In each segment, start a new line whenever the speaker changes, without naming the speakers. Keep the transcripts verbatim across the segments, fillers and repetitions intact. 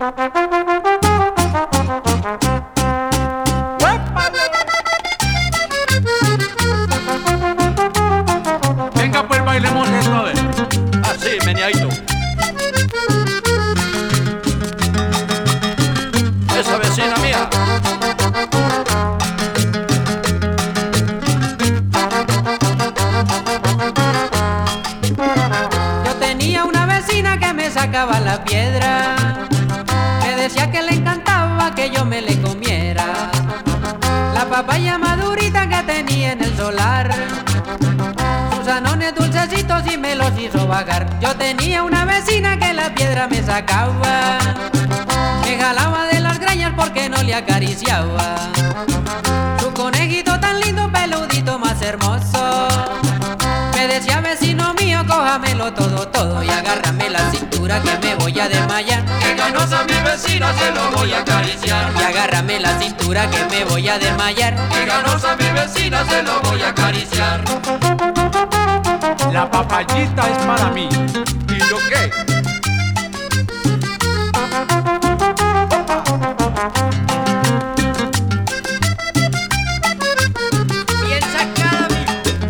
Venga, pues bailemos esto a ver. Así, meneadito. Esa vecina mía.
Yo tenía una vecina que me sacaba la piedra, me decía que le encantaba que yo me le comiera la papaya madurita que tenía en el solar, sus anones dulcecitos y me los hizo vagar. Yo tenía una vecina que la piedra me sacaba, me jalaba de las greñas porque no le acariciaba su conejito tan lindo, peludito más hermoso. Me decía, vecino mío, cójamelo todo, todo y agárrame la cintura que me voy a desmayar.
Que ganosa mi vecina se lo voy a acariciar.
Y agárrame la cintura que me voy a desmayar.
Que ganosa mi vecina se lo voy a acariciar.
La papayita es para mí. ¿Y yo qué?
Bien sacada, mi.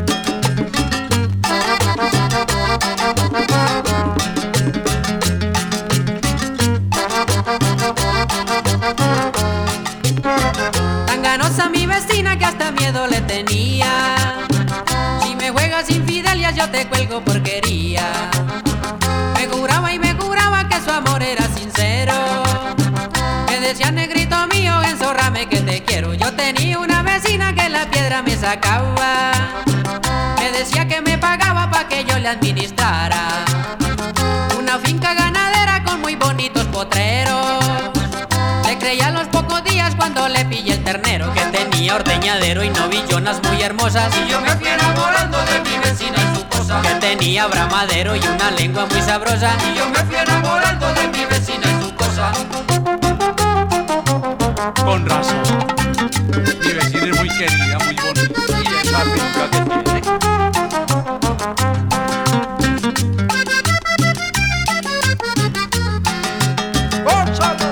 Tan ganosa mi vecina que hasta miedo le tenía. Si me juegas infidelias yo te cuelgo porquería. Me juraba y me juraba que su amor era sincero. Me decía, negrito mío, enzórrame que te quiero. Yo tenía una vecina que la piedra me sacaba, me decía que me pagaba pa' que yo le administrara una finca ganadera con muy bonitos potreros. Le creía a los pocos días cuando le pillé el ternero, que tenía ordeñadero y novillonas muy hermosas.
Y yo me fui enamorando de mi vecina y su cosa,
que tenía bramadero y una lengua muy sabrosa.
y yo me fui enamorando de mi vecina y su cosa.
Con razón. Mi vecina es muy querida, muy bonita. Y esa finca que tiene. ¡Gózalo!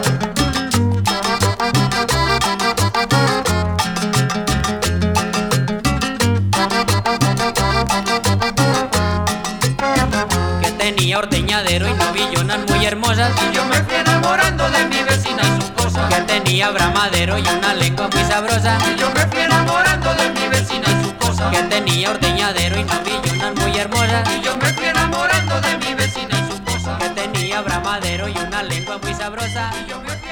Que tenía ordeñadero y novillonas muy hermosas.
Y yo me fui enamorando de mi vecina y su cosa,
Que tenía bramadero y una lengua muy sabrosa.
y yo me fui enamorando de mi vecina y su cosa,
Que tenía ordeñadero y novillonas muy hermosas.
y yo me fui enamorando de mi vecina y su cosa,
Que tenía bramadero y una lengua muy sabrosa.
y yo me fui